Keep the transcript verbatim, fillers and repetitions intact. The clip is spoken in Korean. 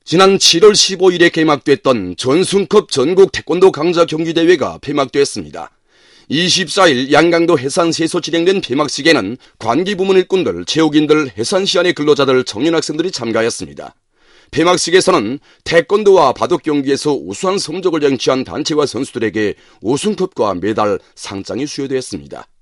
지난 칠월 십오일에 개막됐던 전순컵 전국 태권도 강자 경기대회가 폐막됐습니다. 이십사일 양강도 해산시에서 진행된 폐막식에는 관기부문 일꾼들, 체육인들, 해산시 안의 근로자들, 청년학생들이 참가했습니다. 폐막식에서는 태권도와 바둑 경기에서 우수한 성적을 쟁취한 단체와 선수들에게 우승컵과 메달, 상장이 수여되었습니다.